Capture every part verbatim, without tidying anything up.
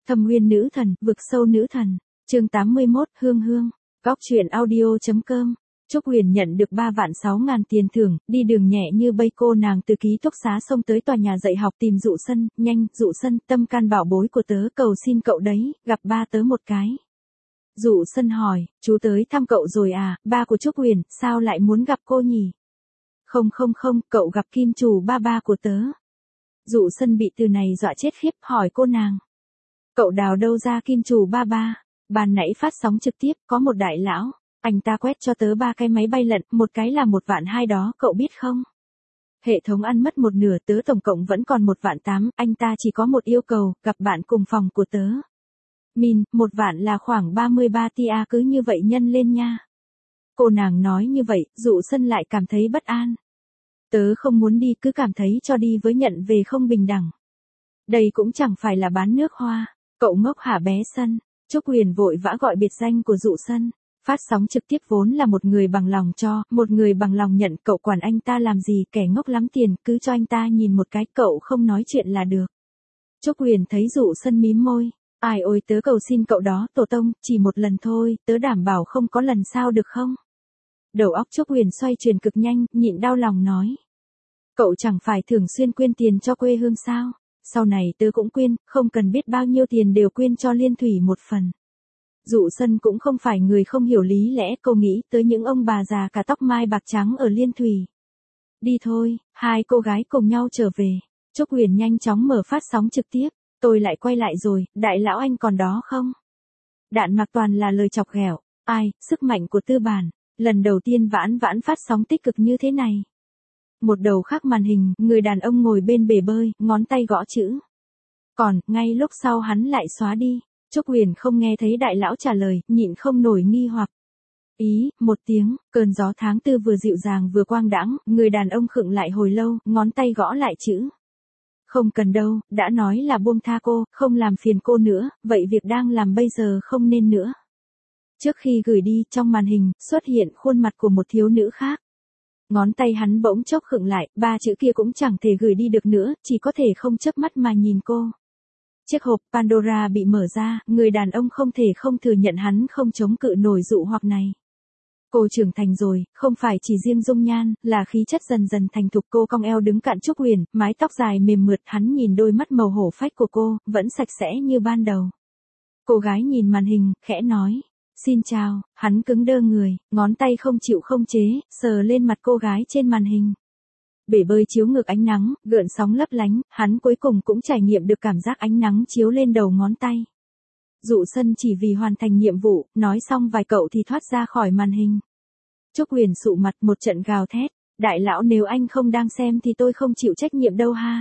Thâm Uyên nữ thần, vực sâu nữ thần. Chương tám mươi mốt, Hương Hương. Góc truyện audio.com. Trúc Huyền nhận được ba vạn sáu ngàn tiền thưởng, đi đường nhẹ như bay. Cô nàng từ ký túc xá xông tới tòa nhà dạy học tìm Dụ Sân. Nhanh, Dụ Sân, tâm can bảo bối của tớ, cầu xin cậu đấy, gặp ba tớ một cái. Dụ Sân hỏi, chú tới thăm cậu rồi à? Ba của Trúc Huyền, sao lại muốn gặp cô nhỉ? Không không không, cậu gặp kim chủ ba ba của tớ. Dụ Sân bị từ này dọa chết khiếp, hỏi cô nàng. Cậu đào đâu ra kim chủ ba ba? Ban nãy phát sóng trực tiếp, có một đại lão, anh ta quét cho tớ ba cái máy bay lận, một cái là một vạn hai đó, cậu biết không? Hệ thống ăn mất một nửa, tớ tổng cộng vẫn còn một vạn tám, anh ta chỉ có một yêu cầu, gặp bạn cùng phòng của tớ. Min, một vạn là khoảng ba mươi ba tia, cứ như vậy nhân lên nha. Cô nàng nói như vậy, Dụ Sân lại cảm thấy bất an. Tớ không muốn đi, cứ cảm thấy cho đi với nhận về không bình đẳng. Đây cũng chẳng phải là bán nước hoa. Cậu ngốc hả bé Sân? Trúc Huyền vội vã gọi biệt danh của Dụ Sân. Phát sóng trực tiếp vốn là một người bằng lòng cho, một người bằng lòng nhận, cậu quản anh ta làm gì, kẻ ngốc lắm tiền, cứ cho anh ta nhìn một cái, cậu không nói chuyện là được. Trúc Huyền thấy Dụ Sân mím môi. Ai ôi, tớ cầu xin cậu đó, tổ tông, chỉ một lần thôi, tớ đảm bảo không có lần sau được không? Đầu óc Trúc Huyền xoay chuyển cực nhanh, nhịn đau lòng nói. Cậu chẳng phải thường xuyên quyên tiền cho quê hương sao? Sau này tớ cũng quyên, không cần biết bao nhiêu tiền đều quyên cho Liên Thủy một phần. Dụ Sân cũng không phải người không hiểu lý lẽ, cô nghĩ tới những ông bà già cả tóc mai bạc trắng ở Liên Thủy. Đi thôi, hai cô gái cùng nhau trở về. Trúc Huyền nhanh chóng mở phát sóng trực tiếp. Tôi lại quay lại rồi, đại lão anh còn đó không? Đạn mạc toàn là lời chọc ghẹo. Ai, sức mạnh của tư bản. Lần đầu tiên Vãn Vãn phát sóng tích cực như thế này. Một đầu khác màn hình, người đàn ông ngồi bên bể bơi, ngón tay gõ chữ. Còn, ngay lúc sau hắn lại xóa đi. Trúc Huyền không nghe thấy đại lão trả lời, nhịn không nổi nghi hoặc. Ý, một tiếng, cơn gió tháng tư vừa dịu dàng vừa quang đãng, người đàn ông khựng lại hồi lâu, ngón tay gõ lại chữ. Không cần đâu, đã nói là buông tha cô, không làm phiền cô nữa, vậy việc đang làm bây giờ không nên nữa. Trước khi gửi đi, trong màn hình, xuất hiện khuôn mặt của một thiếu nữ khác. Ngón tay hắn bỗng chốc khựng lại, ba chữ kia cũng chẳng thể gửi đi được nữa, chỉ có thể không chớp mắt mà nhìn cô. Chiếc hộp Pandora bị mở ra, người đàn ông không thể không thừa nhận hắn không chống cự nổi dụ hoặc này. Cô trưởng thành rồi, không phải chỉ riêng dung nhan, là khí chất dần dần thành thục. Cô cong eo đứng cạnh Trúc Huyền, mái tóc dài mềm mượt, hắn nhìn đôi mắt màu hổ phách của cô, vẫn sạch sẽ như ban đầu. Cô gái nhìn màn hình, khẽ nói, xin chào, hắn cứng đơ người, ngón tay không chịu không chế, sờ lên mặt cô gái trên màn hình. Bể bơi chiếu ngược ánh nắng, gợn sóng lấp lánh, hắn cuối cùng cũng trải nghiệm được cảm giác ánh nắng chiếu lên đầu ngón tay. Dụ Sân chỉ vì hoàn thành nhiệm vụ, nói xong vài cậu thì thoát ra khỏi màn hình. Trúc Huyền sụ mặt một trận gào thét, đại lão nếu anh không đang xem thì tôi không chịu trách nhiệm đâu ha.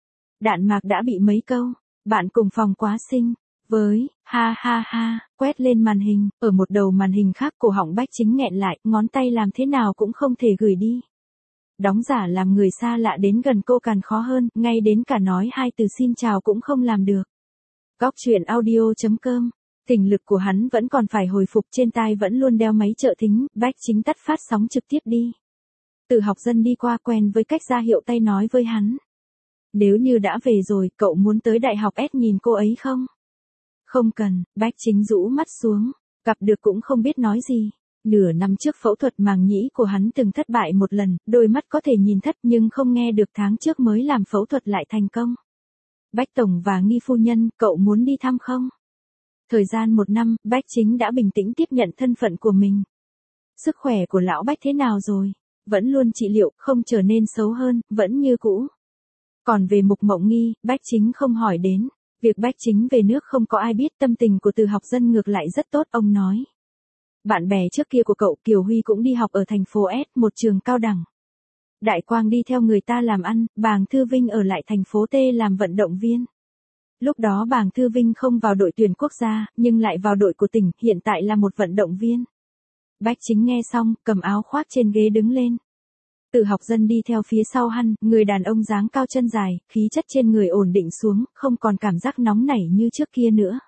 Đạn mạc đã bị mấy câu, bạn cùng phòng quá xinh, với, ha ha ha, quét lên màn hình, ở một đầu màn hình khác cổ họng Bách Chính nghẹn lại, ngón tay làm thế nào cũng không thể gửi đi. Đóng giả làm người xa lạ đến gần cô càng khó hơn, ngay đến cả nói hai từ xin chào cũng không làm được. Góc truyện audio.com. Thính lực của hắn vẫn còn phải hồi phục, trên tai vẫn luôn đeo máy trợ thính. Bách Chính tắt phát sóng trực tiếp đi. Từ Học Dân đi qua quen với cách ra hiệu tay nói với hắn. Nếu như đã về rồi, cậu muốn tới đại học S nhìn cô ấy không? Không cần, Bách Chính rũ mắt xuống, gặp được cũng không biết nói gì. Nửa năm trước phẫu thuật màng nhĩ của hắn từng thất bại một lần, đôi mắt có thể nhìn thất nhưng không nghe được, tháng trước mới làm phẫu thuật lại thành công. Bách Tổng và Nghi Phu Nhân, cậu muốn đi thăm không? Thời gian một năm, Bách Chính đã bình tĩnh tiếp nhận thân phận của mình. Sức khỏe của lão Bách thế nào rồi? Vẫn luôn trị liệu, không trở nên xấu hơn, vẫn như cũ. Còn về Mục Mộng Nghi, Bách Chính không hỏi đến. Việc Bách Chính về nước không có ai biết, tâm tình của Từ Học Dân ngược lại rất tốt, ông nói. Bạn bè trước kia của cậu Kiều Huy cũng đi học ở thành phố S, một trường cao đẳng. Đại Quang đi theo người ta làm ăn, Bàng Thư Vinh ở lại thành phố T làm vận động viên. Lúc đó Bàng Thư Vinh không vào đội tuyển quốc gia, nhưng lại vào đội của tỉnh, hiện tại là một vận động viên. Bách Chính nghe xong, cầm áo khoác trên ghế đứng lên. Từ Học Dân đi theo phía sau hắn, người đàn ông dáng cao chân dài, khí chất trên người ổn định xuống, không còn cảm giác nóng nảy như trước kia nữa.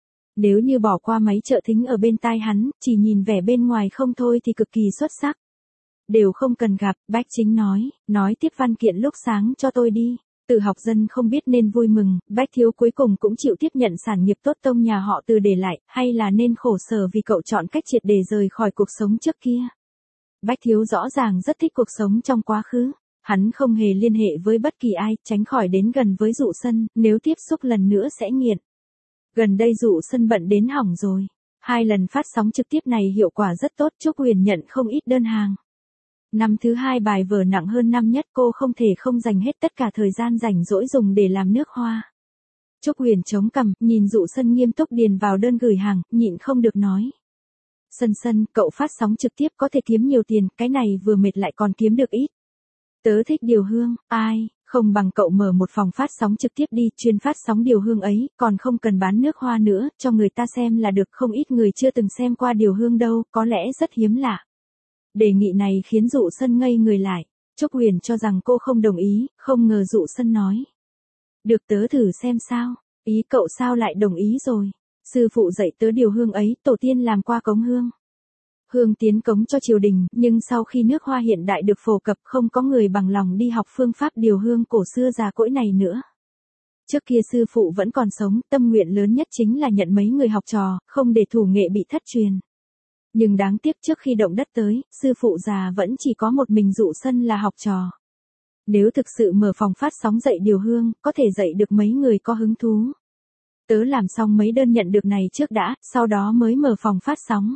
Nếu như bỏ qua máy trợ thính ở bên tai hắn, chỉ nhìn vẻ bên ngoài không thôi thì cực kỳ xuất sắc. Đều không cần gặp, Bách Chính nói, nói tiếp văn kiện lúc sáng cho tôi đi. Từ Học Dân không biết nên vui mừng, Bách Thiếu cuối cùng cũng chịu tiếp nhận sản nghiệp tốt tông nhà họ Từ để lại, hay là nên khổ sở vì cậu chọn cách triệt để rời khỏi cuộc sống trước kia. Bách Thiếu rõ ràng rất thích cuộc sống trong quá khứ. Hắn không hề liên hệ với bất kỳ ai, tránh khỏi đến gần với Dụ Sân, nếu tiếp xúc lần nữa sẽ nghiện. Gần đây Dụ Sân bận đến hỏng rồi. Hai lần phát sóng trực tiếp này hiệu quả rất tốt, Trúc Huyền nhận không ít đơn hàng. Năm thứ hai bài vở nặng hơn năm nhất, cô không thể không dành hết tất cả thời gian rảnh rỗi dùng để làm nước hoa. Trúc Huyền chống cằm, nhìn Dụ Sân nghiêm túc điền vào đơn gửi hàng, nhịn không được nói. Sân Sân, cậu phát sóng trực tiếp có thể kiếm nhiều tiền, cái này vừa mệt lại còn kiếm được ít. Tớ thích điều hương, ai, không bằng cậu mở một phòng phát sóng trực tiếp đi, chuyên phát sóng điều hương ấy, còn không cần bán nước hoa nữa, cho người ta xem là được. Không ít người chưa từng xem qua điều hương đâu, có lẽ rất hiếm lạ. Đề nghị này khiến Dụ Sân ngây người lại. Trúc Huyền cho rằng cô không đồng ý, không ngờ Dụ Sân nói. Được, tớ thử xem sao. Ý cậu sao lại đồng ý rồi? Sư phụ dạy tớ điều hương ấy, tổ tiên làm qua cống hương. Hương tiến cống cho triều đình, nhưng sau khi nước hoa hiện đại được phổ cập, không có người bằng lòng đi học phương pháp điều hương cổ xưa già cỗi này nữa. Trước kia sư phụ vẫn còn sống, tâm nguyện lớn nhất chính là nhận mấy người học trò, không để thủ nghệ bị thất truyền. Nhưng đáng tiếc trước khi động đất tới, sư phụ già vẫn chỉ có một mình Dụ Sân là học trò. Nếu thực sự mở phòng phát sóng dạy điều hương, có thể dạy được mấy người có hứng thú. Tớ làm xong mấy đơn nhận được này trước đã, sau đó mới mở phòng phát sóng.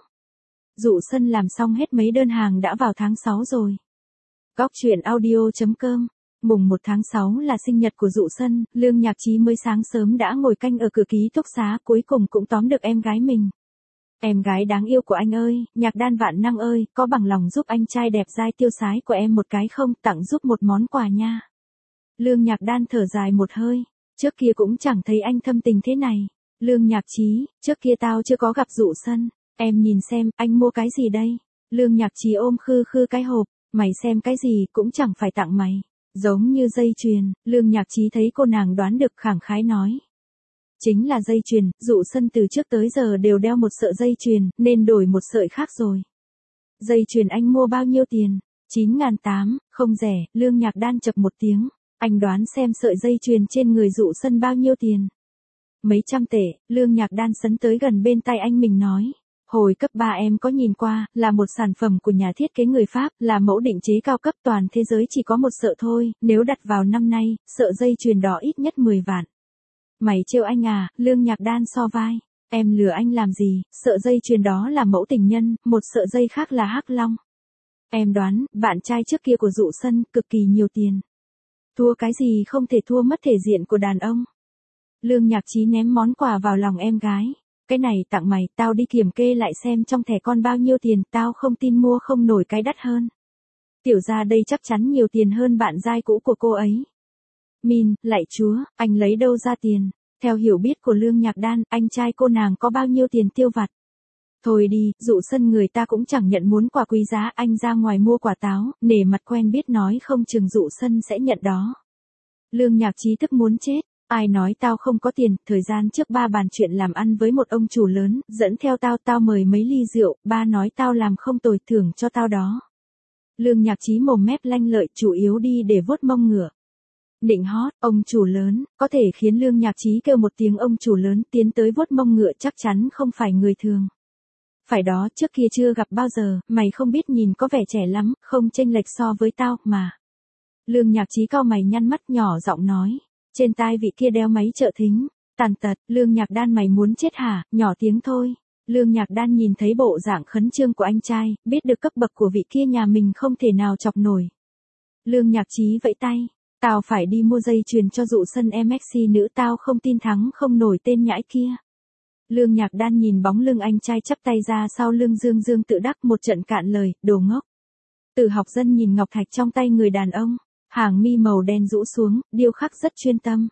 Dụ Sân làm xong hết mấy đơn hàng đã vào tháng sáu rồi. Góc truyện audio chấm com. Mùng một tháng sáu là sinh nhật của Dụ Sân, Lương Nhạc Chí mới sáng sớm đã ngồi canh ở cửa ký túc xá, cuối cùng cũng tóm được em gái mình. Em gái đáng yêu của anh ơi, Nhạc Đan vạn năng ơi, có bằng lòng giúp anh trai đẹp dai tiêu sái của em một cái không, tặng giúp một món quà nha. Lương Nhạc Đan thở dài một hơi, trước kia cũng chẳng thấy anh thâm tình thế này. Lương Nhạc Chí, trước kia tao chưa có gặp Dụ Sân, em nhìn xem, anh mua cái gì đây? Lương Nhạc Chí ôm khư khư cái hộp, mày xem cái gì cũng chẳng phải tặng mày. Giống như dây chuyền, Lương Nhạc Chí thấy cô nàng đoán được khẳng khái nói. Chính là dây chuyền, Dụ Sân từ trước tới giờ đều đeo một sợi dây chuyền, nên đổi một sợi khác rồi. Dây chuyền anh mua bao nhiêu tiền? chín ngàn tám, không rẻ. Lương Nhạc Đan chập một tiếng. Anh đoán xem sợi dây chuyền trên người Dụ Sân bao nhiêu tiền? Mấy trăm tệ. Lương Nhạc Đan sấn tới gần bên tay anh mình nói. Hồi cấp ba em có nhìn qua, là một sản phẩm của nhà thiết kế người Pháp, là mẫu định chế cao cấp, toàn thế giới chỉ có một sợi thôi, nếu đặt vào năm nay, sợi dây chuyền đó ít nhất mười vạn. Mày trêu anh à? Lương Nhạc Đan so vai. Em lừa anh làm gì, sợi dây chuyền đó là mẫu tình nhân, một sợi dây khác là hắc long. Em đoán, bạn trai trước kia của Dụ Sân, cực kỳ nhiều tiền. Thua cái gì không thể thua mất thể diện của đàn ông. Lương Nhạc Chí ném món quà vào lòng em gái. Cái này tặng mày, tao đi kiểm kê lại xem trong thẻ con bao nhiêu tiền, tao không tin mua không nổi cái đắt hơn. Tiểu gia đây chắc chắn nhiều tiền hơn bạn giai cũ của cô ấy. Min, lạy chúa, anh lấy đâu ra tiền? Theo hiểu biết của Lương Nhạc Đan, anh trai cô nàng có bao nhiêu tiền tiêu vặt? Thôi đi, Dụ Sân người ta cũng chẳng nhận muốn quà quý giá, anh ra ngoài mua quả táo, nể mặt quen biết nói không chừng Dụ Sân sẽ nhận đó. Lương Nhạc Chí tức muốn chết. Ai nói tao không có tiền, thời gian trước ba bàn chuyện làm ăn với một ông chủ lớn, dẫn theo tao, tao mời mấy ly rượu, ba nói tao làm không tồi, thưởng cho tao đó. Lương Nhạc Chí mồm mép lanh lợi, chủ yếu đi để vuốt mông ngựa. Nịnh hót, ông chủ lớn, có thể khiến Lương Nhạc Chí kêu một tiếng ông chủ lớn tiến tới vuốt mông ngựa chắc chắn không phải người thường. Phải đó, trước kia chưa gặp bao giờ, mày không biết nhìn có vẻ trẻ lắm, không chênh lệch so với tao, mà. Lương Nhạc Chí cau mày nhăn mắt nhỏ giọng nói. Trên tai vị kia đeo máy trợ thính. Tàn tật, Lương Nhạc Đan mày muốn chết hả? Nhỏ tiếng thôi. Lương Nhạc Đan nhìn thấy bộ dạng khấn trương của anh trai, biết được cấp bậc của vị kia nhà mình không thể nào chọc nổi. Lương Nhạc Chí vẫy tay. Tao phải đi mua dây chuyền cho Dụ Sân em ích xê nữ, tao không tin thắng không nổi tên nhãi kia. Lương Nhạc Đan nhìn bóng lưng anh trai chắp tay ra sau lưng dương dương tự đắc một trận cạn lời, đồ ngốc. Từ Học Dân nhìn ngọc thạch trong tay người đàn ông. Hàng mi màu đen rũ xuống, điêu khắc rất chuyên tâm.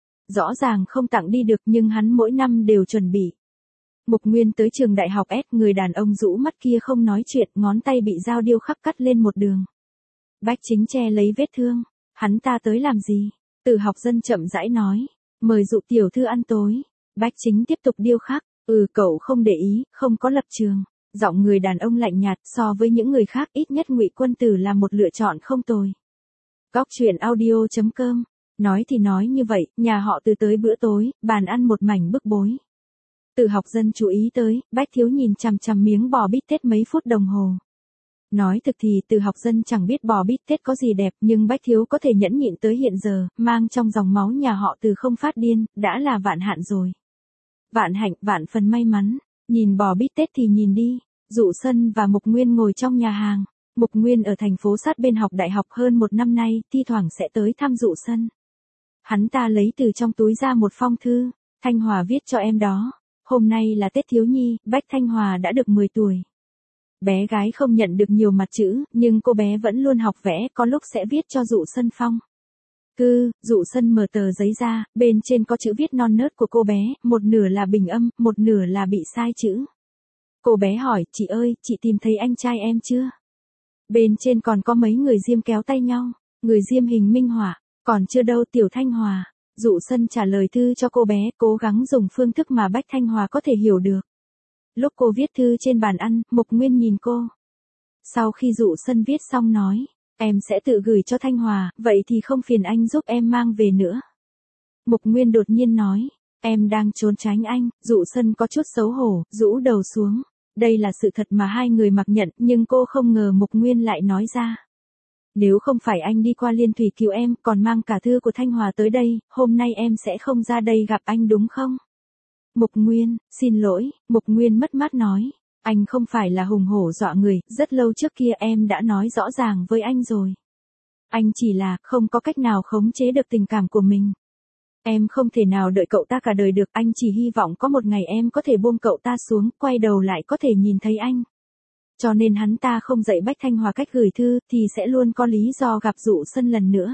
Rõ ràng không tặng đi được nhưng hắn mỗi năm đều chuẩn bị. Mục Nguyên tới trường đại học S, người đàn ông rũ mắt kia không nói chuyện, ngón tay bị dao điêu khắc cắt lên một đường. Bách Chính che lấy vết thương. Hắn ta tới làm gì? Từ Học Dân chậm rãi nói. Mời Dụ tiểu thư ăn tối. Bách Chính tiếp tục điêu khắc. Ừ, cậu không để ý, không có lập trường. Giọng người đàn ông lạnh nhạt, so với những người khác ít nhất Ngụy Quân Tử là một lựa chọn không tồi. Góc truyện audio chấm com Nói thì nói như vậy, nhà họ Từ tới bữa tối, bàn ăn một mảnh bức bối. Từ học dân chú ý tới, Bách Thiếu nhìn chằm chằm miếng bò bít tết mấy phút đồng hồ. Nói thực thì Từ học dân chẳng biết bò bít tết có gì đẹp, nhưng Bách Thiếu có thể nhẫn nhịn tới hiện giờ, mang trong dòng máu nhà họ Từ không phát điên, đã là vạn hạn rồi. Vạn hạnh, vạn phần may mắn. Nhìn bò bít tết thì nhìn đi. Dụ Sân và Mục Nguyên ngồi trong nhà hàng. Mục Nguyên ở thành phố sát bên học đại học hơn một năm nay, thi thoảng sẽ tới thăm Dụ Sân. Hắn ta lấy từ trong túi ra một phong thư. Thanh Hòa viết cho em đó. Hôm nay là Tết thiếu nhi, Bách Thanh Hòa đã được mười tuổi. Bé gái không nhận được nhiều mặt chữ, nhưng cô bé vẫn luôn học vẽ, có lúc sẽ viết cho Dụ Sân phong. Cư, Dụ Sân mở tờ giấy ra, bên trên có chữ viết non nớt của cô bé, một nửa là bình âm, một nửa là bị sai chữ. Cô bé hỏi, chị ơi, chị tìm thấy anh trai em chưa? Bên trên còn có mấy người diêm kéo tay nhau, người diêm hình minh họa, còn chưa đâu Tiểu Thanh Hòa. Dụ Sân trả lời thư cho cô bé, cố gắng dùng phương thức mà Bách Thanh Hòa có thể hiểu được. Lúc cô viết thư trên bàn ăn, Mục Nguyên nhìn cô. Sau khi Dụ Sân viết xong nói, em sẽ tự gửi cho Thanh Hòa, vậy thì không phiền anh giúp em mang về nữa. Mục Nguyên đột nhiên nói, em đang trốn tránh anh. Dụ Sân có chút xấu hổ, rũ đầu xuống. Đây là sự thật mà hai người mặc nhận, nhưng cô không ngờ Mục Nguyên lại nói ra. Nếu không phải anh đi qua Liên Thủy cứu em, còn mang cả thư của Thanh Hòa tới đây, hôm nay em sẽ không ra đây gặp anh đúng không? Mục Nguyên, xin lỗi. Mục Nguyên mất mát nói, anh không phải là hùng hổ dọa người, rất lâu trước kia em đã nói rõ ràng với anh rồi. Anh chỉ là không có cách nào khống chế được tình cảm của mình. Em không thể nào đợi cậu ta cả đời được, anh chỉ hy vọng có một ngày em có thể buông cậu ta xuống, quay đầu lại có thể nhìn thấy anh. Cho nên hắn ta không dạy Bách Thanh Hòa cách gửi thư, thì sẽ luôn có lý do gặp Dụ Sân lần nữa.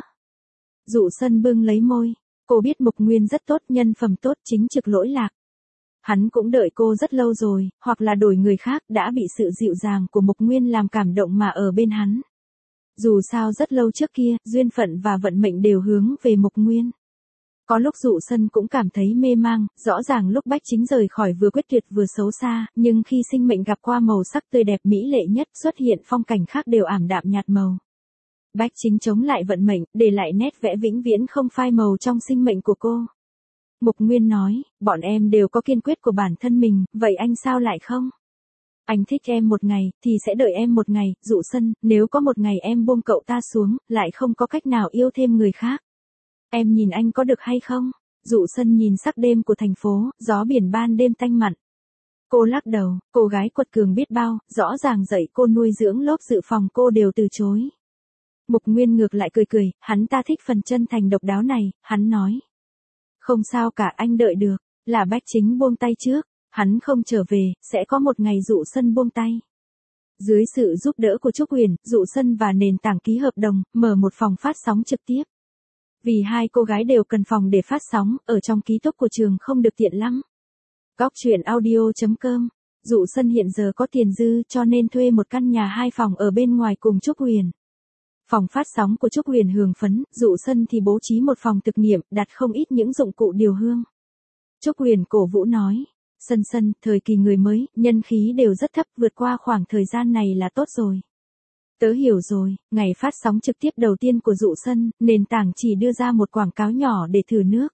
Dụ Sân bưng lấy môi, cô biết Mục Nguyên rất tốt, nhân phẩm tốt, chính trực lỗi lạc. Hắn cũng đợi cô rất lâu rồi, hoặc là đổi người khác, đã bị sự dịu dàng của Mục Nguyên làm cảm động mà ở bên hắn. Dù sao rất lâu trước kia, duyên phận và vận mệnh đều hướng về Mục Nguyên. Có lúc Dụ Sân cũng cảm thấy mê mang, rõ ràng lúc Bách Chính rời khỏi vừa quyết tuyệt vừa xấu xa, nhưng khi sinh mệnh gặp qua màu sắc tươi đẹp mỹ lệ nhất, xuất hiện phong cảnh khác đều ảm đạm nhạt màu. Bách Chính chống lại vận mệnh, để lại nét vẽ vĩnh viễn không phai màu trong sinh mệnh của cô. Mục Nguyên nói, bọn em đều có kiên quyết của bản thân mình, vậy anh sao lại không? Anh thích em một ngày, thì sẽ đợi em một ngày. Dụ Sân, nếu có một ngày em buông cậu ta xuống, lại không có cách nào yêu thêm người khác. Em nhìn anh có được hay không? Dụ Sân nhìn sắc đêm của thành phố, gió biển ban đêm tanh mặn. Cô lắc đầu, cô gái quật cường biết bao, rõ ràng dạy cô nuôi dưỡng lốp dự phòng cô đều từ chối. Mục Nguyên ngược lại cười cười, hắn ta thích phần chân thành độc đáo này, hắn nói. Không sao cả, anh đợi được, là Bách Chính buông tay trước, hắn không trở về, sẽ có một ngày Dụ Sân buông tay. Dưới sự giúp đỡ của Trúc Huyền, Dụ Sân và nền tảng ký hợp đồng, mở một phòng phát sóng trực tiếp. Vì hai cô gái đều cần phòng để phát sóng, ở trong ký túc của trường không được tiện lắm. Góc truyện audio chấm com. Dụ Sân hiện giờ có tiền dư cho nên thuê một căn nhà hai phòng ở bên ngoài cùng Trúc Huyền. Phòng phát sóng của Trúc Huyền hưởng phấn, Dụ Sân thì bố trí một phòng thực nghiệm, đặt không ít những dụng cụ điều hương. Trúc Huyền cổ vũ nói, Sân Sân, thời kỳ người mới, nhân khí đều rất thấp, vượt qua khoảng thời gian này là tốt rồi. Tớ hiểu rồi. Ngày phát sóng trực tiếp đầu tiên của Dụ Sân, nền tảng chỉ đưa ra một quảng cáo nhỏ để thử nước.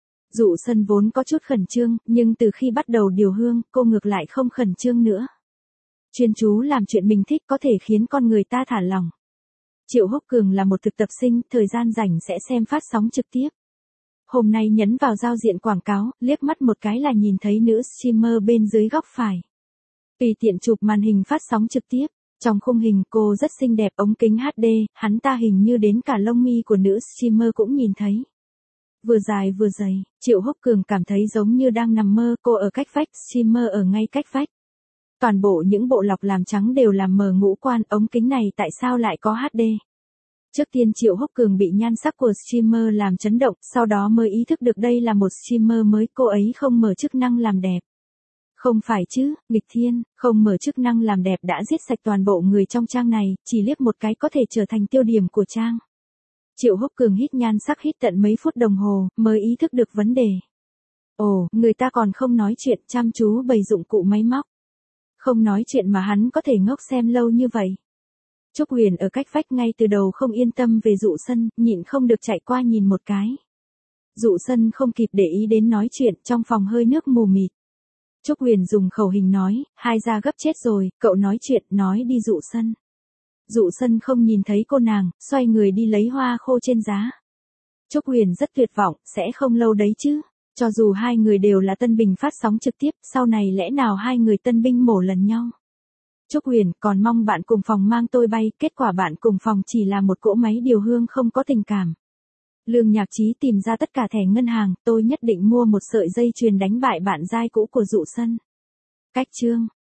Dụ Sân vốn có chút khẩn trương, nhưng từ khi bắt đầu điều hương, cô ngược lại không khẩn trương nữa. Chuyên chú làm chuyện mình thích có thể khiến con người ta thả lỏng. Triệu Húc Cường là một thực tập sinh, thời gian rảnh sẽ xem phát sóng trực tiếp. Hôm nay nhấn vào giao diện quảng cáo, liếc mắt một cái là nhìn thấy nữ streamer bên dưới góc phải. Tùy tiện chụp màn hình phát sóng trực tiếp. Trong khung hình cô rất xinh đẹp, ống kính hát đê, hắn ta hình như đến cả lông mi của nữ streamer cũng nhìn thấy. Vừa dài vừa dày, Triệu Húc Cường cảm thấy giống như đang nằm mơ, cô ở cách vách, streamer ở ngay cách vách. Toàn bộ những bộ lọc làm trắng đều làm mờ ngũ quan, ống kính này tại sao lại có hát đê? Trước tiên Triệu Húc Cường bị nhan sắc của streamer làm chấn động, sau đó mới ý thức được đây là một streamer mới, cô ấy không mở chức năng làm đẹp. Không phải chứ, nghịch thiên, không mở chức năng làm đẹp đã giết sạch toàn bộ người trong trang này, chỉ liếc một cái có thể trở thành tiêu điểm của trang. Triệu Húc Cường hít nhan sắc hít tận mấy phút đồng hồ, mới ý thức được vấn đề. Ồ, người ta còn không nói chuyện, chăm chú bày dụng cụ máy móc. Không nói chuyện mà hắn có thể ngốc xem lâu như vậy. Trúc Huyền ở cách vách ngay từ đầu không yên tâm về Dụ Sân, nhịn không được chạy qua nhìn một cái. Dụ Sân không kịp để ý đến nói chuyện, trong phòng hơi nước mù mịt. Trúc Huyền dùng khẩu hình nói, hai gia gấp chết rồi, cậu nói chuyện, nói đi Dụ Sân. Dụ Sân không nhìn thấy cô nàng, xoay người đi lấy hoa khô trên giá. Trúc Huyền rất tuyệt vọng, sẽ không lâu đấy chứ. Cho dù hai người đều là tân binh phát sóng trực tiếp, sau này lẽ nào hai người tân binh mổ lần nhau. Trúc Huyền, còn mong bạn cùng phòng mang tôi bay, kết quả bạn cùng phòng chỉ là một cỗ máy điều hương không có tình cảm. Lương Nhạc Chí tìm ra tất cả thẻ ngân hàng, tôi nhất định mua một sợi dây chuyền đánh bại bạn giai cũ của Dụ Sân. Cách chương